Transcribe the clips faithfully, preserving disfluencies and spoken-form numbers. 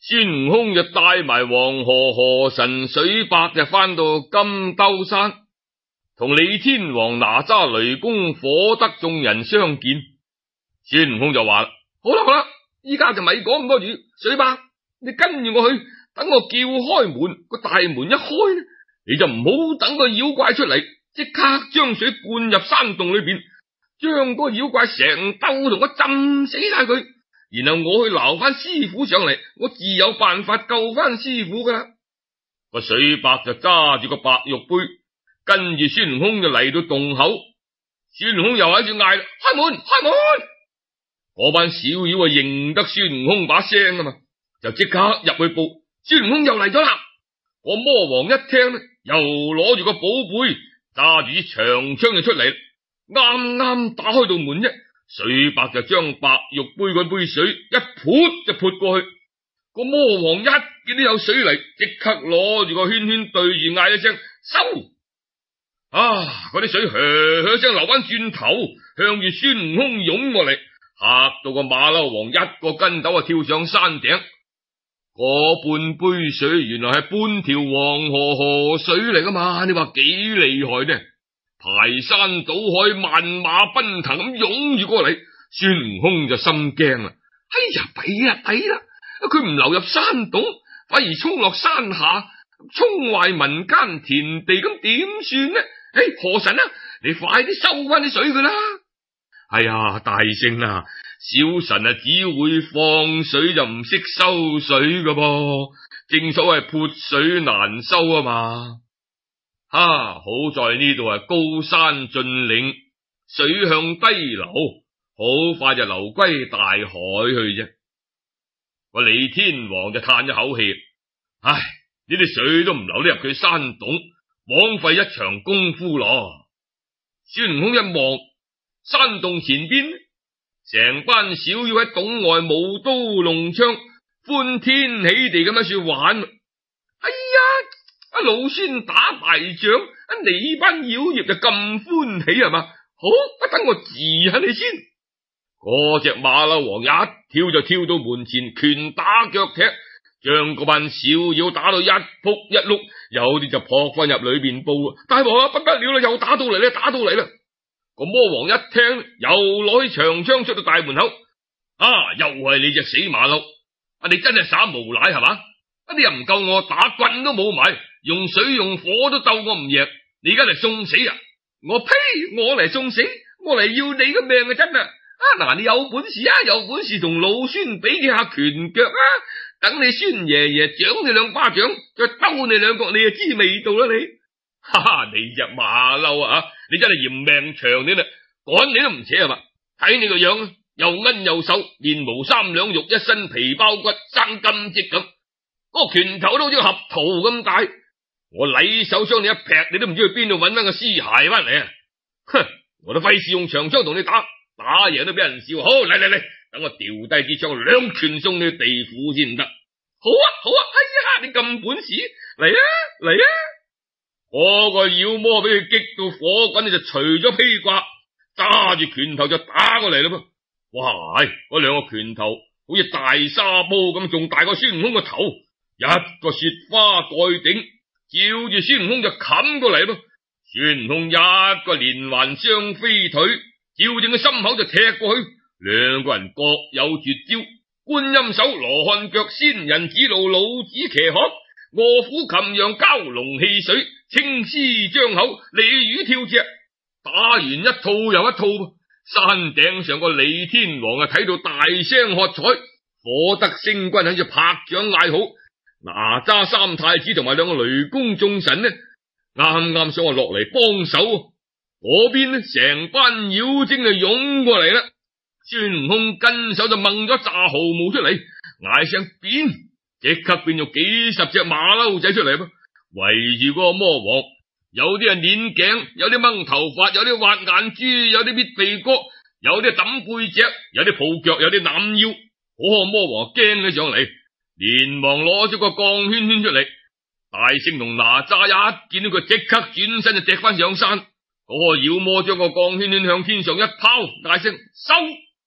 孫悟空就帶埋黃河河神水伯就翻到金兜山，同李天王、哪吒、雷公、火德眾人相見。孫悟空就話啦：好啦好啦，依家就咪講咁多語，水伯，你跟住我去，等我叫開門，個大門一開呢，你就唔好等個妖怪出嚟，即刻將水灌入山洞裏邊，將個妖怪成兜同我浸死晒佢。然後我去撈翻師傅上嚟，我自有辦法救翻師傅噶啦。個水伯就揸住個白玉杯，跟住孫悟空就嚟到洞口。孫悟空又喺度嗌啦：開門，開門！嗰班小妖啊認得孫悟空把聲啊嘛，就即刻入去報：孫悟空又嚟咗啦！個魔王一聽呢，又攞住個寶貝，揸住啲長槍就出嚟，啱啱打開道門啫。水伯就將白玉杯嗰杯水一潑就潑過去，個魔王一見到有水嚟，即刻攞住個圈圈對住嗌一聲收。啊！嗰啲水噓噓聲流翻轉頭，向住孫悟空湧過嚟，嚇到個馬騮王一個跟斗啊跳上山頂。嗰半杯水原來係半條黃河河水嚟噶嘛，你話幾厲害呢？排山倒海，萬馬奔騰咁湧住過嚟，孫悟空就心驚啦。哎呀，弊啦弊啦，佢唔流入山洞，反而衝落山下，衝壞民間田地，咁點算呢？哎，河神啊，你快啲收翻啲水佢啦！哎呀，大聖啊，小神啊只會放水就唔識收水噶噃，正所謂潑水難收啊嘛。啊，好在呢度係高山峻嶺，水向低流，好快就流歸大海去啫。個李天王就嘆咗口氣，唉，呢啲水都唔流得入佢山洞，枉費一場功夫咯。孫悟空一望山洞前邊，成班小妖喺洞外舞刀弄槍，歡天喜地咁喺處玩。哎呀！阿老孫打敗仗，阿你班妖孽就咁歡喜係嘛？好，等我治下你先。嗰隻馬騮王一跳就跳到門前，拳打腳踢，將嗰班小妖打到一仆一碌，有啲就撲翻入裏邊報。大王啊，不得了啦，又打到嚟啦，打到嚟啦！個魔王一聽，又攞起長槍出到大門口。啊，又係你隻死馬騮！啊，你真係耍無賴係嘛？啊，你又唔夠我打，棍都冇埋。用水用火都鬥我唔贏，你而家嚟送死啊！我呸！我嚟送死，我嚟要你嘅命啊！真啊！啊嗱，你有本事啊，有本事同老孫比幾下拳腳啊！等你孫爺爺掌你兩巴掌，再兜你兩腳，你就知味道啦你！哈哈，你隻馬騮啊！你真係嫌命長啲啦，趕你都唔扯係嘛？睇你個樣，又奀又瘦，面毛三兩肉，一身皮包骨，生金積咁，嗰個拳頭都好似合桃咁大。我禮手將你一劈，你都唔知去邊度揾翻個屍骸翻嚟啊！哼，我都費事用長槍同你打，打贏都俾人笑。好，嚟嚟嚟，等我掉低支槍，兩拳送你去地府先得。好啊，好啊！哎呀，你咁本事，嚟啊，嚟啊！嗰個妖魔俾佢激到火滾，就除咗披掛，揸住拳頭就打過嚟啦噃。哇！嗰兩個拳頭好似大沙煲咁，仲大過孫悟空個頭，一個雪花蓋頂。照住孫悟空就冚過嚟咯，孫悟空一個連環雙飛腿，照正佢心口就踢過去，兩個人各有絕招，觀音手、羅漢腳、仙人指路、老子騎鶴、臥虎擒羊、蛟龍戲水、青獅張口、鯉魚跳隻，打完一套又一套。山頂上個李天王啊，睇到大聲喝彩，火德星君喺度拍掌嗌好。哪吒三太子同埋兩個雷公眾神呢，啱啱想話落嚟幫手，嗰邊呢成班妖精就湧過嚟啦。孫悟空跟手就掹咗紮毫毛出嚟，嗌聲變，即刻變咗幾十隻馬騮仔出嚟噃，圍住嗰個魔王，有啲係捻頸，有啲掹頭髮，有啲挖眼珠，有啲搣鼻哥，有啲抌背脊，有啲抱腳，有啲攬腰。嗰個魔王驚咗上嚟，連忙攞咗個鋼圈圈出嚟，大聖同哪吒一見到佢，即刻轉身就趯翻上山。嗰個妖魔將個鋼圈圈向天上一拋，大聲收，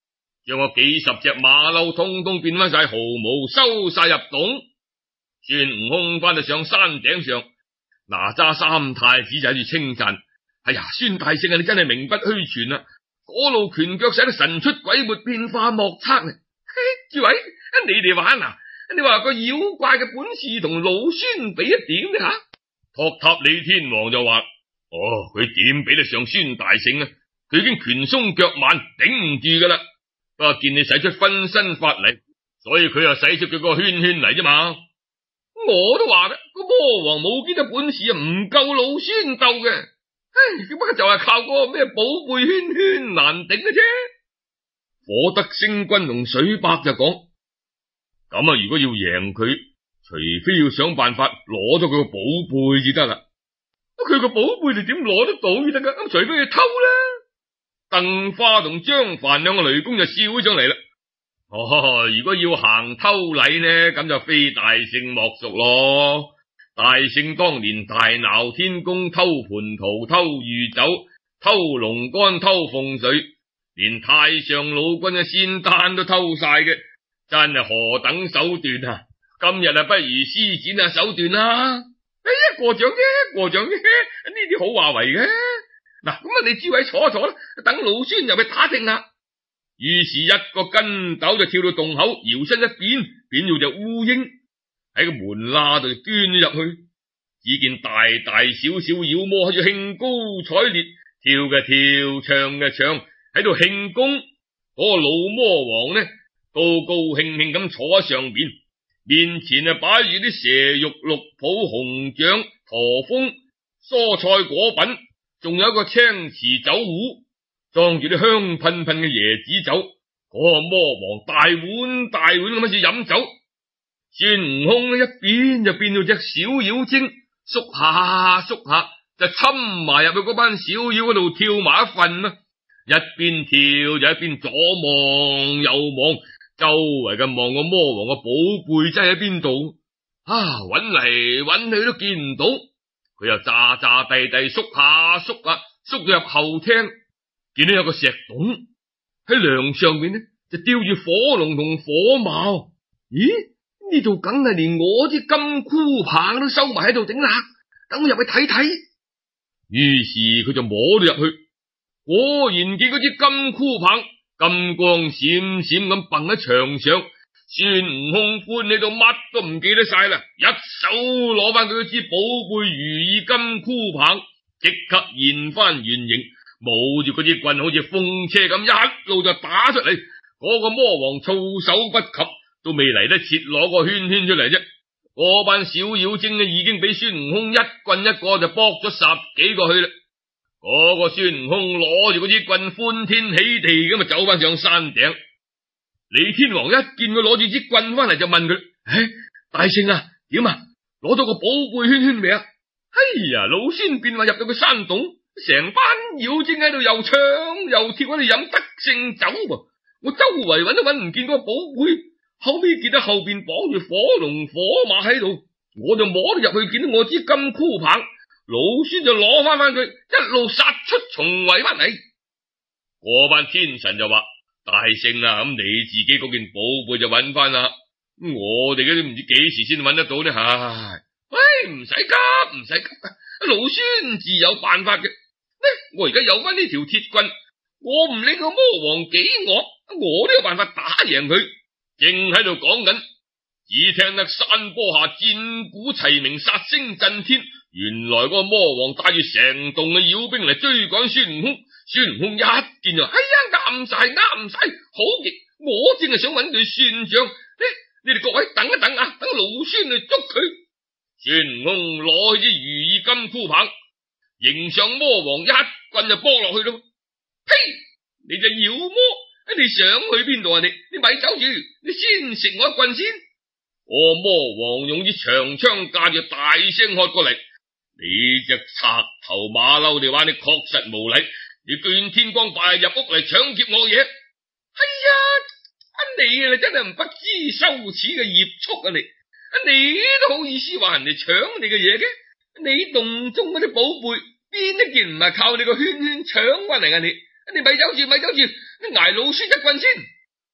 將我幾十隻馬騮通通變翻晒毫毛，收晒入洞。孫悟空翻到上山頂上，哪吒三太子就喺度稱讚：哎呀，孫大聖啊，你真係名不虛傳啊！嗰路拳腳使得神出鬼沒，變化莫測啊！諸位，你哋玩啊？你話個妖怪嘅本事同老孫比一點呢？吓？托塔李天王就話：哦，佢點比得上孫大聖啊？佢已經拳鬆腳慢，頂唔住噶啦。不過見你使出分身法嚟，所以佢又使出佢個圈圈嚟啫嘛。我都話啦，個魔王冇幾多本事啊，唔夠老孫鬥嘅。唉，不過就係靠個咩寶貝圈圈難頂嘅啫。火德星君同水伯就講：咁啊，如果要贏佢，除非要想辦法攞咗佢個寶貝至得啦。佢個寶貝你點攞得到至得噶？咁除非佢偷啦。鄧花同張凡兩個雷公就笑咗上嚟啦。哦，如果要行偷禮呢，咁就非大聖莫屬咯。大聖當年大鬧天宮，偷蟠桃、偷御酒、偷龍肝、偷鳳水，連太上老君嘅仙丹都偷晒嘅，真係何等手段啊！今日啊，不如施展下手段啦。哎呀，過獎啫，過獎啫，呢啲好話為嘅。嗱，咁啊，你諸位坐一坐啦，等老孫入去打聽下。於是一個筋斗就跳到洞口，搖身一變，變做隻烏蠅喺個門罅度捐咗入去。只見大大小小妖魔喺度興高采烈，跳嘅跳，唱嘅唱，喺度慶功。嗰個老魔王呢，高高興興咁坐喺上邊，面前啊擺住啲蛇肉、鹿脯、熊掌、駝峰、蔬菜果品，仲有一個青瓷酒壺，裝住啲香噴噴嘅椰子酒。嗰個魔王大碗大碗咁喺度飲酒。孫悟空呢，一變就變到隻小妖精，縮下縮下就侵埋入去嗰班小妖嗰度跳埋一份啦。一邊跳就一邊左望右望，周圍嘅望個魔王個寶貝真喺邊度啊？搵嚟搵去都見唔到。佢又詐詐地地縮下縮下，縮到入後廳，見到有個石洞喺梁上面呢，就吊住火龍同火矛。咦？呢度梗係連我啲金箍棒都收埋喺度頂啦，等我入去睇睇。於是佢就摸咗入去，果然見嗰支金箍棒金光閃閃咁掟喺牆上。孫悟空歡喜到乜都唔記得晒啦，一手攞翻佢嗰支寶貝如意金箍棒，即刻現翻原形，冇住嗰支棍好似風車咁一路就打出嚟。嗰個魔王措手不及，都未嚟得切攞個圈圈出嚟啫。嗰班小妖精呢，已經俾孫悟空一棍一個就卜咗十幾個去啦。嗰個孫悟空攞住嗰支棍，歡天喜地咁啊走翻上山頂。李天王一見佢攞住支棍翻嚟，就問佢：唉，大聖啊，點啊？攞到個寶貝圈圈未啊？哎呀，老孫變話入到個山洞，成班妖精喺度又唱又跳，喺度飲得勝酒噃。我周圍揾都揾唔見個寶貝，後尾見到後邊綁住火龍火馬喺度，我就摸咗入去，見到我支金箍棒，老孫就攞翻翻佢，一路殺出重圍翻嚟。嗰班天神就話：大聖啊，咁你自己嗰件寶貝就揾翻啦，我哋都唔知幾時先揾得到呢？唉，喂，唔使急，唔使急，老孫自有辦法嘅。我而家有翻呢條鐵棍，我唔理個魔王幾惡，我都有辦法打贏佢。正喺度講緊，只聽得山坡下戰鼓齊鳴，殺聲震天。原來嗰個魔王帶住成棟嘅妖兵嚟追趕孫悟空。孫悟空一見就：哎呀，啱晒啱晒，好極！我正係想揾佢算賬。你哋各位等一等啊，等老孫去捉佢。孫悟空攞起支如意金箍棒，迎上魔王一棍就剝落去咯。呸！你隻妖魔，你想去邊度啊？你你咪走住，你先食我一棍先。我魔王用支長槍架住，大聲喝過嚟：你隻賊頭馬騮，你話你確實無禮，你居然天光白日入屋嚟搶劫我嘢！哎呀，你啊真係唔不知羞恥嘅孽畜啊！你你都好意思話人哋搶你嘅嘢嘅？你洞中嗰啲寶貝邊一件唔係靠你個圈圈搶翻嚟啊？你你咪走住咪走住，你挨老孫一棍先。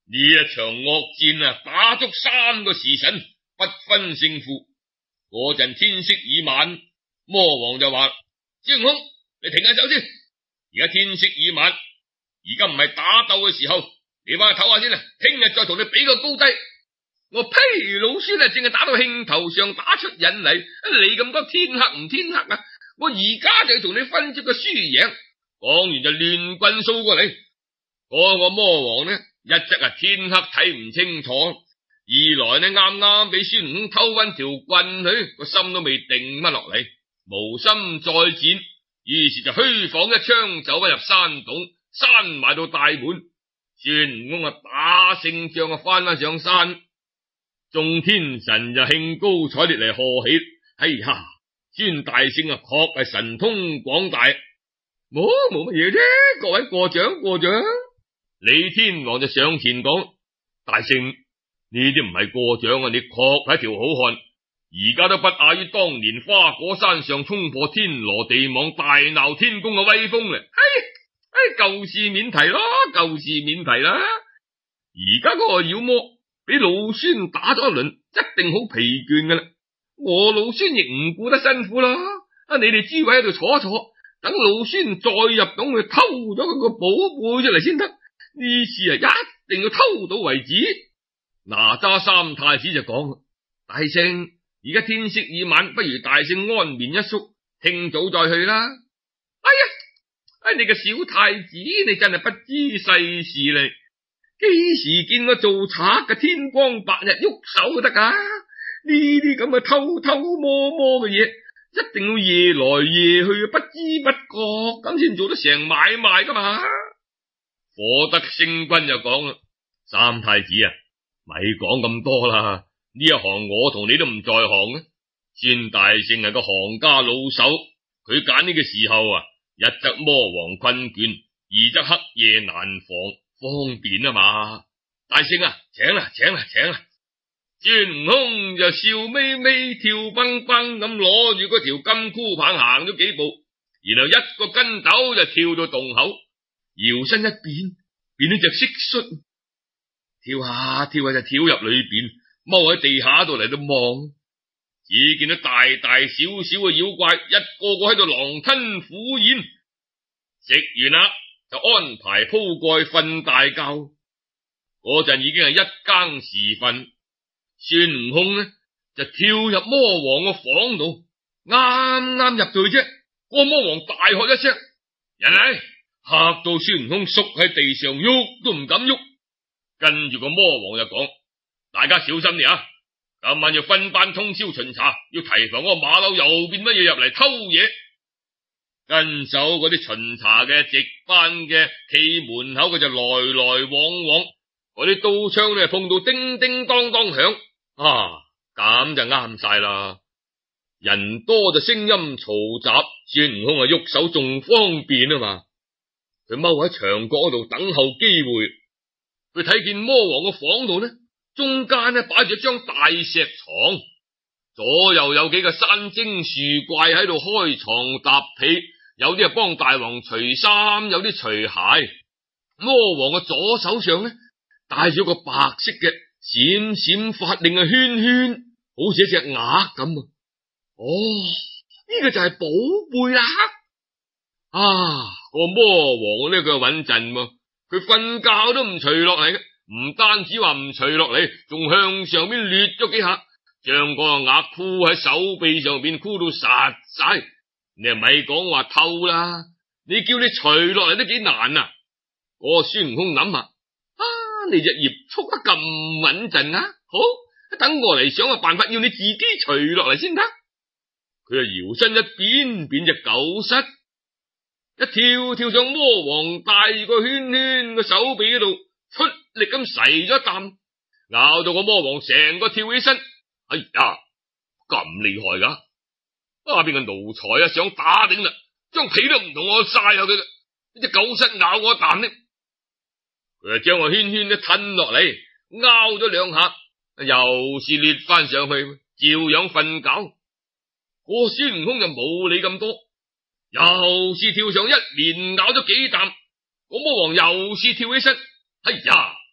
呢一場惡戰啊，打足三個時辰，不分勝負。嗰陣天色已晚，魔王就話：孫悟空，你停下手先。而家天色已晚，而家唔係打鬥嘅時候，你翻去唞下先啦。聽日再同你比個高低。我呸！老孫啊，淨係打到興頭上，打出癮嚟。你咁多天黑唔天黑啊！我而家就要同你分析個輸贏。講完就亂棍掃過嚟。嗰個魔王呢，一則啊天黑睇唔清楚，二來呢啱啱俾孫悟空偷翻條棍佢，個心都未定乜落嚟，無心再戰，於是就虛晃一槍走翻入山洞，閂埋到大門。孫悟空啊打勝仗啊翻翻上山，眾天神就興高采烈嚟賀喜。哎呀，孫大聖啊確係神通廣大，冇冇乜嘢啫，各位過獎過獎。李天王就上前講：大聖，呢啲唔係過獎啊，你確係條好漢，而家都不亞於當年花果山上衝破天羅地網大鬧天宮嘅威風咧。哎哎，舊事免提咯，舊事免提啦。而家嗰個妖魔俾老孫打咗一輪，一定好疲倦噶啦。我老孫亦唔顧得辛苦啦。啊，你哋諸位喺度坐坐，等老孫再入洞去偷咗佢個寶貝出嚟先得。呢次啊，一定要偷到為止。哪吒三太子就講：大聖，而家天色已晚，不如大聖安眠一宿，聽早再去啦。哎呀，哎你個小太子，你真係不知世事嚟，幾時見過做賊嘅天光白日喐手就得噶？呢啲咁嘅偷偷摸摸嘅嘢，一定要夜來夜去，不知不覺咁先做得成買賣噶嘛。火德星君就講啦：三太子啊，咪講咁多啦，呢一行我同你都唔在行啊。孫大聖係個行家老手，佢揀呢個時候啊，一則魔王困倦，二則黑夜難防，方便啊嘛。大聖啊，請啦請啦請啦。孫悟空就笑眯眯跳蹦蹦咁攞住嗰條金箍棒行咗幾步，然後一個跟斗就跳到洞口，搖身一變，變咗隻蟋蟀，跳下跳下就跳入裏邊，踎喺地下度嚟到望，只見到大大小小嘅妖怪一個個喺度狼吞虎咽，食完啦就安排鋪蓋瞓大覺。嗰陣已經係一更時分，孫悟空呢就跳入魔王個房度，啱啱入到去啫，個魔王大喝一聲：人嚟！嚇到孫悟空縮喺地上，喐都唔敢喐。跟住個魔王就講：大家小心啲啊！今晚要分班通宵巡查，要提防嗰個馬騮又變乜嘢入嚟偷嘢。跟手嗰啲巡查嘅值班嘅企門口嘅就來來往往，嗰啲刀槍咧碰到叮叮當當響，啊咁就啱晒啦。人多就聲音嘈雜，孫悟空啊喐手仲方便啊嘛。佢踎喺牆角嗰度等候機會，佢睇見魔王個房度呢，中間呢擺住張大石床，左右有幾個山精樹怪喺度開床搭被，有啲係幫大王除衫，有啲除鞋。魔王嘅左手上呢戴住個白色嘅閃閃發亮嘅圈圈，好似一隻鴨咁啊！哦，呢個就係寶貝啦！啊，個魔王呢佢穩陣喎，佢瞓覺都唔除落嚟嘅，唔單止話唔除落嚟，仲向上邊掠咗幾下，將個鴨箍喺手臂上邊箍到實晒。你係咪講話偷啦？你叫你除落嚟都幾難啊！嗰個孫悟空諗下，啊，你隻葉束得咁穩陣啊，好，等我嚟想個辦法，要你自己除落嚟先得。佢就搖身一變，變隻狗虱，一跳跳上魔王戴住個圈圈個手臂嗰度，出力咁噬咗一啖，咬到個魔王成個跳起身。哎呀，咁厲害噶！啊，邊個奴才啊，想打頂啦，張被都唔同我晒下佢嘅，呢隻狗虱咬我一啖呢，佢就將個圈圈咧吞落嚟，拗咗兩下，又是掠翻上去，照樣瞓覺。個孫悟空就冇理咁多，又是跳上一連咬咗幾啖，個魔王又是跳起身。哎呀，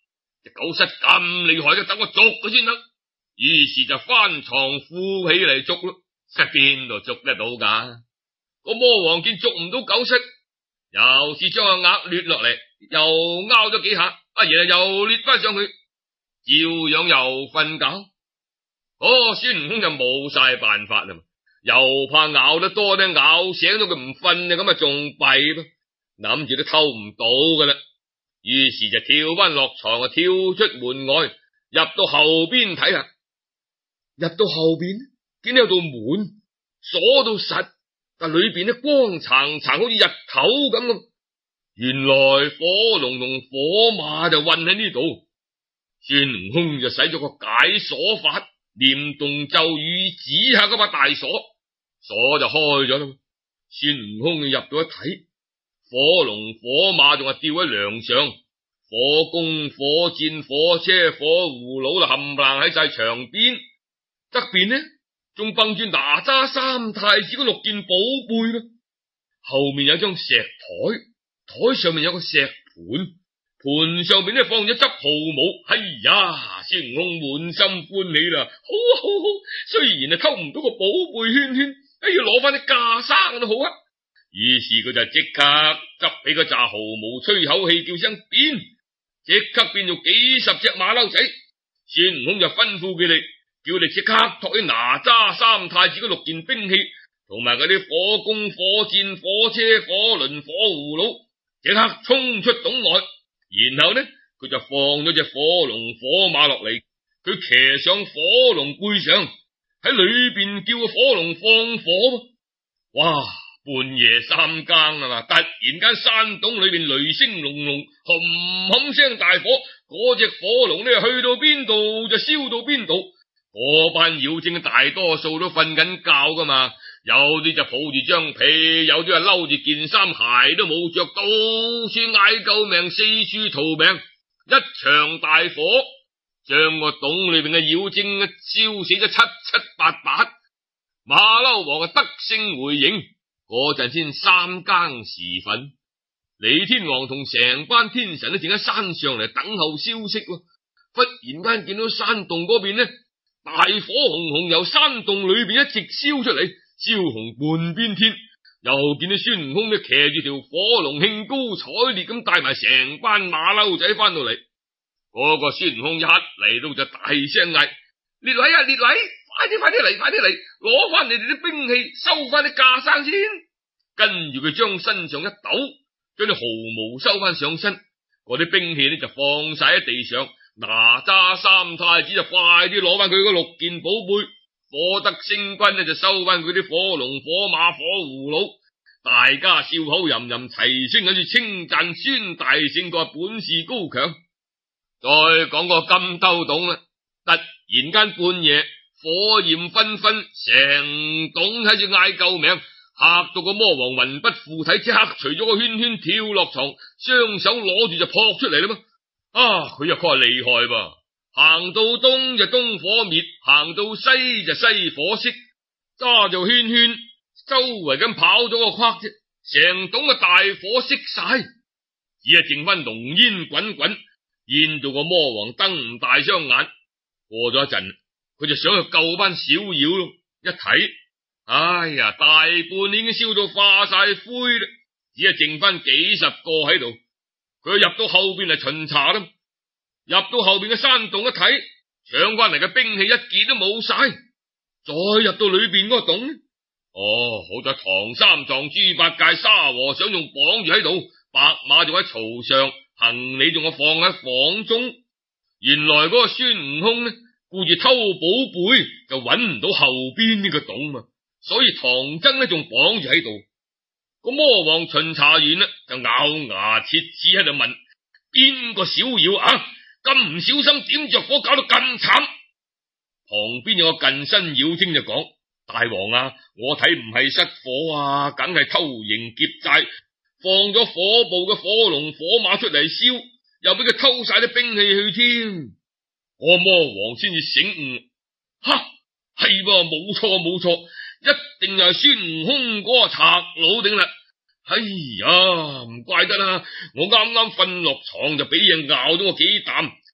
隻狗虱咁厲害嘅，等我捉佢先得。於是就翻床扶起嚟捉咯，邊度捉得到噶？個魔王見捉唔到狗虱，又是將個額掠落嚟，又拗咗幾下，阿爺又掠翻上去，照樣又瞓覺。哦，孫悟空就冇晒辦法啦，又怕咬得多咧，咬醒咗佢唔瞓啊，咁啊仲弊噃，諗住都偷唔到噶啦。於是就跳翻落床啊，跳出門外，入到後邊睇下。入到後邊，見到有道門鎖到實，但裏邊咧光燦燦，好似日頭咁咁。原來火龍同火馬就困喺呢度。孫悟空就使咗個解鎖法，念動咒語，指下嗰把大鎖，鎖就開咗啦。孫悟空入到一睇，火龍火馬仲係吊喺梁上，火弓火箭火車火葫蘆就冚唪唥喺晒牆邊。側邊呢，仲蹦住哪吒三太子嗰六件寶貝啦。後面有張石台，台上面有個石盤，盤上面呢放咗執毫母。哎呀，孫悟空滿心歡喜啦，好啊好好，雖然係偷唔到個寶貝圈圈，哎呀攞翻啲架生都好啊。於是佢就即刻執起個紮毫母，吹口氣叫聲變，即刻變做幾十隻馬騮仔。孫悟空就吩咐佢哋。叫你即刻托起哪吒三太子嗰六件兵器，同埋嗰啲火弓、火箭、火車、火輪、火葫蘆，即刻衝出洞外。然後呢，佢就放咗隻火龍火馬落嚟，佢騎上火龍背上，喺裏邊叫個火龍放火。哇！半夜三更啊嘛，突然間山洞裏邊雷聲隆隆，冚冚聲大火，嗰隻火龍呢去到邊度就燒到邊度。嗰班妖精大多數都瞓緊覺噶嘛，有啲就抱住張被，有啲係嬲住件衫，鞋都冇着，到處嗌救命，四處逃命。一場大火將個洞裏邊嘅妖精燒死咗七七八八。馬騮王啊得勝回營，嗰陣先三更時分，李天王同成班天神都正喺山上嚟等候消息咯。忽然間見到山洞嗰邊呢，大火熊熊由山洞裏邊一直燒出嚟，燒紅半邊天。又見到孫悟空呢騎住條火龍，興高采烈咁帶埋成班馬騮仔翻到嚟。嗰個孫悟空一嚟到就大聲嗌：列位啊，列位，快啲快啲嚟，快啲嚟，攞翻你哋啲兵器，收翻啲架生先。跟住佢將身上一抖，將啲毫毛收翻上身，嗰啲兵器呢就放晒喺地上。哪吒三太子就快啲攞翻佢嗰六件寶貝，火德星君呢就收翻佢啲火龍火馬火葫蘆。大家笑口吟吟，齊聲喺度稱讚孫大聖個本事高強。再講個金兜洞啦，突然間半夜火焰紛紛，成洞喺住嗌救命，嚇到個魔王魂不附體，即刻除咗個圈圈跳落床，雙手攞住就撲出嚟啦嘛。啊！佢又確係厲害噃，行到東就東火滅，行到西就西火熄，揸住圈圈周圍咁跑咗個框啫，成棟嘅大火熄晒，只係剩翻濃煙滾滾，煙到個魔王瞪唔大雙眼。過咗一陣，佢就想去救班小妖咯，一睇，哎呀，大半已經燒到化晒灰啦，只係剩翻幾十個喺度。佢入到後邊嚟巡查啦，入到後邊嘅山洞一睇，搶翻嚟嘅兵器一件都冇晒。再入到裏邊嗰個洞，哦，好在唐三藏、豬八戒、沙和尚仲綁住喺度，白馬仲喺槽上，行李仲係放喺房中。原來嗰個孫悟空呢，顧住偷寶貝，就揾唔到後邊呢個洞嘛，所以唐僧呢仲綁住喺度。個魔王巡查完啦，就咬牙切齒喺度問：邊個小妖啊？咁唔小心點着火，搞到咁慘？旁邊有個近身妖精就講：大王啊，我睇唔係失火啊，梗係偷營劫寨，放咗火部嘅火龍火馬出嚟燒，又俾佢偷晒啲兵器去添。我魔王先至醒悟，哈，係噃，冇錯冇錯，一定就係孫悟空嗰個賊佬頂啦。哎呀，唔怪得啦，我啱啱瞓落床就俾人咬咗我幾啖，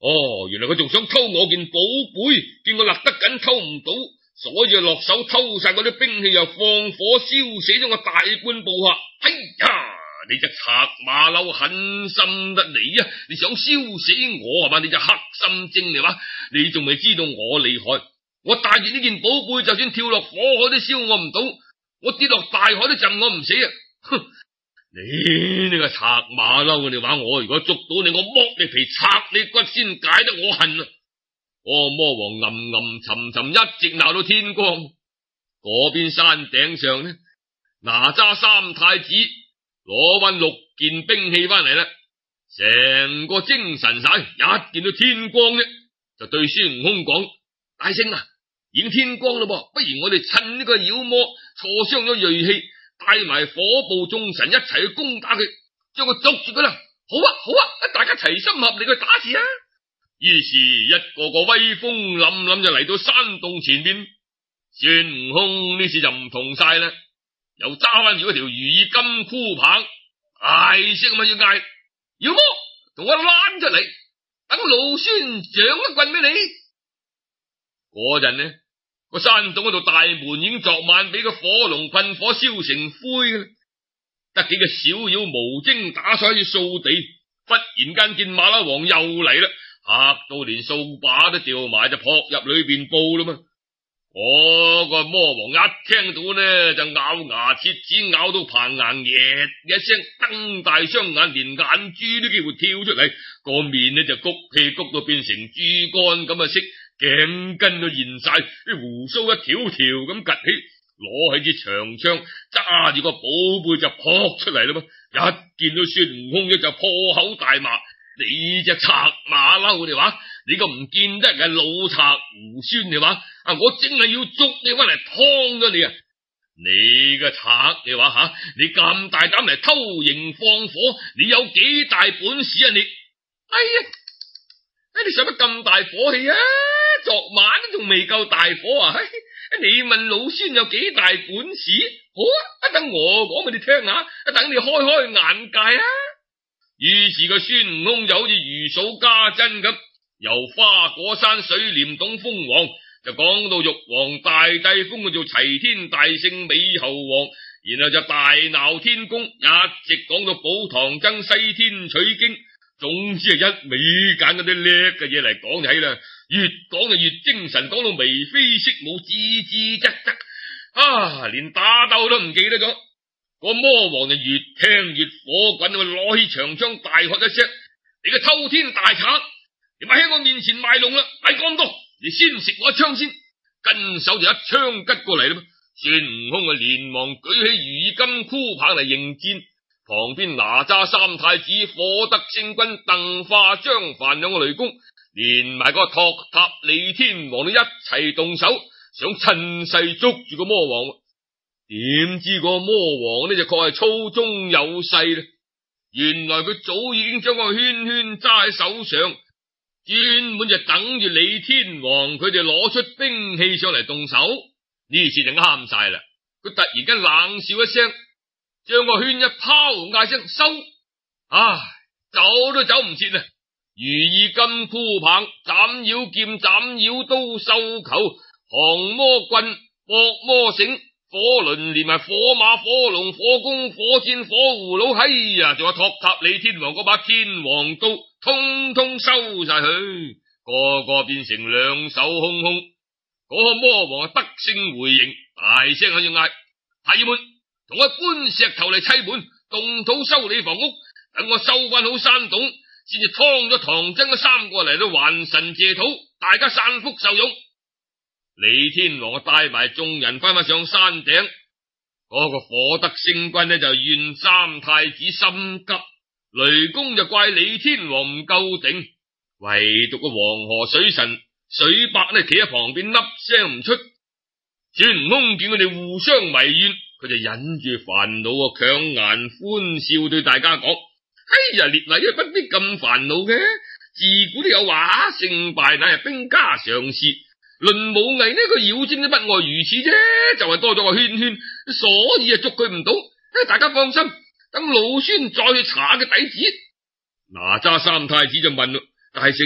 哦，原來佢仲想偷我件寶貝，見我勒得緊偷唔到，所以就落手偷晒嗰啲兵器，又放火燒死咗我大半部下。哎呀，你隻賊馬騮狠心得你啊！你想燒死我係嘛？你隻黑心精嚟話，你仲未知道我厲害？我帶住呢件寶貝，就算跳落火海都燒我唔到，我跌落大海都浸我唔死啊！哼！你呢個賊馬騮，你話我如果捉到你，我剝你皮拆你骨先解得我恨啊！哦，魔王吟吟沉沉一直鬧到天光。嗰邊山頂上呢，哪吒三太子攞翻六件兵器翻嚟啦，成個精神晒，一見到天光啫，就對孫悟空講：大聖啊，已經天光啦噃，不如我哋趁呢個妖魔挫傷咗銳氣，帶埋火部眾神一齊去攻打佢，將佢捉住佢啦！好啊，好啊，大家齊心合力去打字啊！於是，一個個威風凜凜就嚟到山洞前面。孫悟空呢次就唔同晒啦，又揸翻住嗰條如意金箍棒，大聲咁要嗌：妖魔，同我躝出嚟，等老孫掌一棍俾你！嗰陣呢，個山洞嗰度大門已經昨晚俾個火龍噴火燒成灰嘅，得幾個小妖無精打采去掃地。忽然間見馬騮王又嚟啦，嚇到連掃把都掉埋，就撲入裏邊報啦嘛。嗰個魔王一聽到呢，就咬牙切齒，咬到棚硬，耶一聲瞪大雙眼，連眼珠都幾乎跳出嚟，個面呢就谷氣谷到變成豬肝咁嘅色，頸筋都現晒，啲鬍鬚一條條咁趷起，攞起支長槍，揸住個寶貝就撲出嚟啦嘛！一見到孫悟空呢就破口大罵：你隻賊馬騮，你話你個唔見得人嘅老賊猢猻，你話啊，我正係要捉你翻嚟劏咗你啊！你個賊，你話吓，你咁大膽嚟偷營放火，你有幾大本事啊你？哎呀，哎你使乜咁大火氣啊？昨晚都仲未夠大火啊！哎，你問老孫有幾大本事？好啊，等我講俾你聽下，等你開開眼界啊！於是個孫悟空就好似如數家珍咁，由花果山水簾洞封王就講到玉皇大帝封佢做齊天大聖美猴王，然後就大鬧天宮，一直講到寶唐僧西天取經，總之係一味揀嗰啲叻嘅嘢嚟講起啦，越講就越精神，講到眉飛色舞，吱吱喳喳，啊，連打鬥都唔記得咗。個魔王就越聽越火滾，攞起長槍大喝一聲：你個偷天大賊，你咪喺我面前賣弄啦！咪講咁多，你先食我一槍先。跟手就一槍吉過嚟啦。孫悟空啊，連忙舉起如意金箍棒嚟迎戰。旁邊哪吒三太子、火德星君、鄧化、張凡兩個雷公，連埋個托塔李天王都一齊動手，想趁勢捉住個魔王。點知個魔王呢就確係粗中有細啦，原來佢早已經將個圈圈揸喺手上，專門就等住李天王佢哋攞出兵器上嚟動手。呢次就啱晒啦，佢突然間冷笑一聲，將個圈一拋，嗌聲收，唉，走都走唔切啦。如意金箍棒、斬妖劍、斬妖刀、繡球、降魔棍、搏魔繩、火輪，連埋火馬、火龍、火弓、火箭、火葫蘆，哎呀，仲有托塔李天王嗰把天王刀，通通收晒佢，個個變成兩手空空。嗰、那個魔王得勝回營，大聲喺度嗌：太爺們，同我搬石頭嚟砌門，動土修理房屋，等我收翻好山洞，先至劏咗唐僧嗰三個嚟到還神謝土，大家散福受用。李天王帶埋眾人翻返上山頂，嗰、那個火德星君呢就怨三太子心急，雷公就怪李天王唔夠定，唯獨個黃河水神水伯呢企喺旁邊粒聲唔出。孫悟空見佢哋互相埋怨，佢就忍住煩惱啊，強顏歡笑對大家講：哎呀，列位不必咁煩惱嘅，自古都有話，勝敗乃係兵家常事。論武藝呢個妖精都不外如此啫，就係、是、多咗個圈圈，所以啊捉佢唔到。大家放心，等老孫再去查嘅底子。哪吒三太子就問：大聖啊，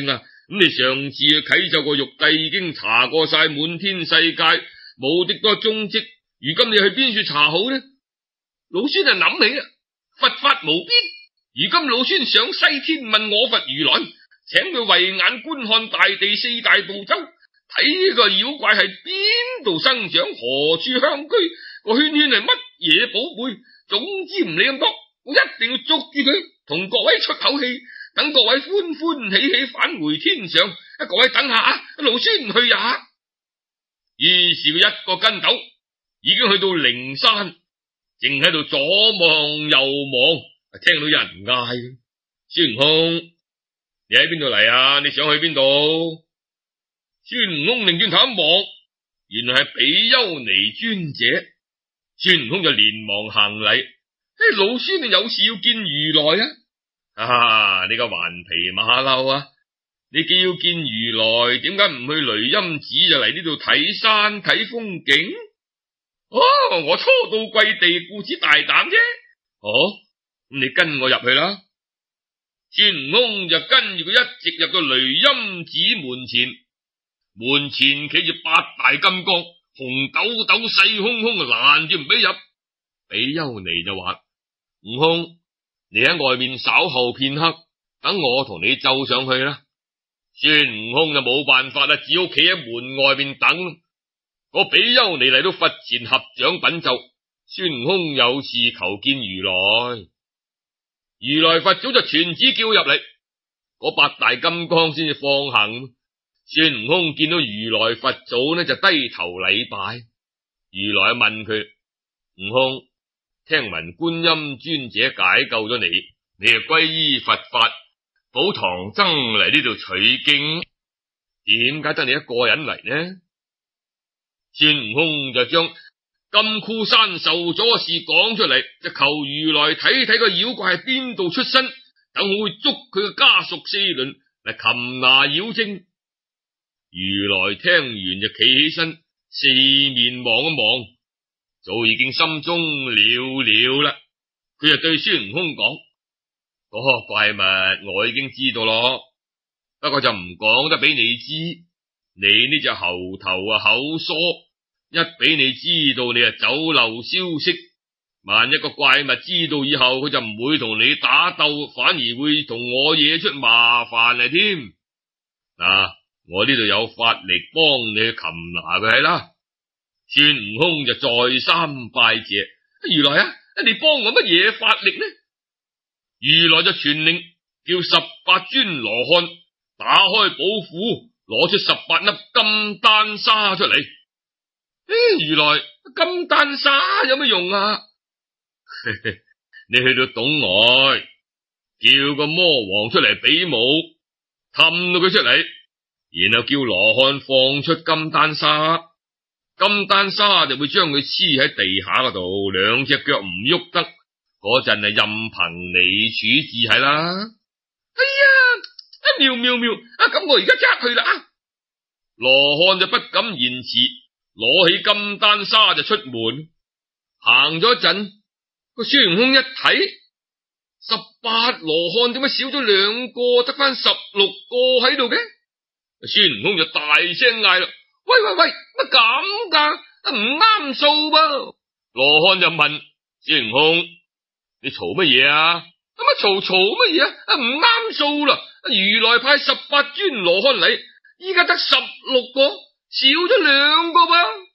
咁你上次啟奏個玉帝已經查過晒滿天世界，無敵多蹤跡，如今你去邊處查好呢？老孫就諗起啦，佛法無邊，如今老孫上西天問我佛如來，請佢慧眼觀看大地四大部洲，睇呢個妖怪係邊度生長，何處鄉居，個圈圈係乜嘢寶貝，總之唔理咁多，我一定要捉住佢，同各位出口氣，等各位歡歡喜喜返回天上。各位等下，老孫去也。於是佢一個跟斗已經去到靈山，正喺度左望右望，聽到有人嗌：孫悟空，你喺邊度嚟啊？你想去邊度？孫悟空擰轉頭一望，原來係比丘尼尊者。孫悟空就連忙行禮：誒，老孫你有事要見如來啊！啊，你個頑皮馬騮啊！你既要見如來，點解唔去雷音寺就嚟呢度睇山睇風景？哦，我初到貴地，故此大膽啫。哦，咁你跟我入去啦。孫悟空就跟住佢一直入到雷音寺門前，門前企住八大金剛，紅抖抖細空空攔住唔俾入。比丘尼就話：悟空，你喺外面稍後片刻，等我同你奏上去啦。孫悟空就冇辦法啦，只好企喺門外邊等。個比丘尼嚟到佛前合掌稟奏：孫悟空有事求見如來。如來佛祖就傳旨叫入嚟，嗰八大金剛先至放行。孫悟空見到如來佛祖呢，就低頭禮拜。如來問佢：悟空，聽聞觀音尊者解救咗你，你就皈依佛法，保唐僧嚟呢度取經，點解得你一個人嚟呢？孫悟空就將金箍山受咗嘅事講出嚟，就求如來睇睇個妖怪係邊度出身，等我會捉佢嘅家屬四輪嚟擒拿妖精。如來聽完就企起身，四面望一望，早已經心中了了啦。佢就對孫悟空講：嗰個怪物我已經知道咯，不過就唔講得俾你知。你呢隻猴頭啊口疏，一俾你知道你啊走漏消息，萬一個怪物知道以後，佢就唔會同你打鬥，反而會同我惹出麻煩嚟添。嗱、啊，我呢度有法力幫你去擒拿佢係啦。孫悟空就再三拜謝：如來啊，你幫我乜嘢法力呢？如來就傳令叫十八尊羅漢打開寶庫，攞出十八粒金丹砂出嚟。誒，如來，金丹砂有乜用啊？你去到洞外，叫個魔王出嚟比武，氹到佢出嚟，然後叫羅漢放出金丹砂，金丹砂就會將佢黐喺地下嗰度，兩隻腳唔喐得。嗰陣係任憑你處置係啦。哎呀，啊妙妙妙，啊咁我而家即刻去啦。羅漢就不敢延遲，攞起金丹砂就出門。行咗一陣，個孫悟空一睇，十八羅漢點解少咗兩個，得翻十六個喺度嘅？孫悟空就大聲嗌啦：喂喂喂，乜咁噶？唔啱數噃！羅漢就問孫悟空：你嘈乜嘢啊？咁啊嘈嘈乜嘢啊？唔啱數啦！如來派十八尊羅漢嚟，依家得十六個，少咗兩個噃。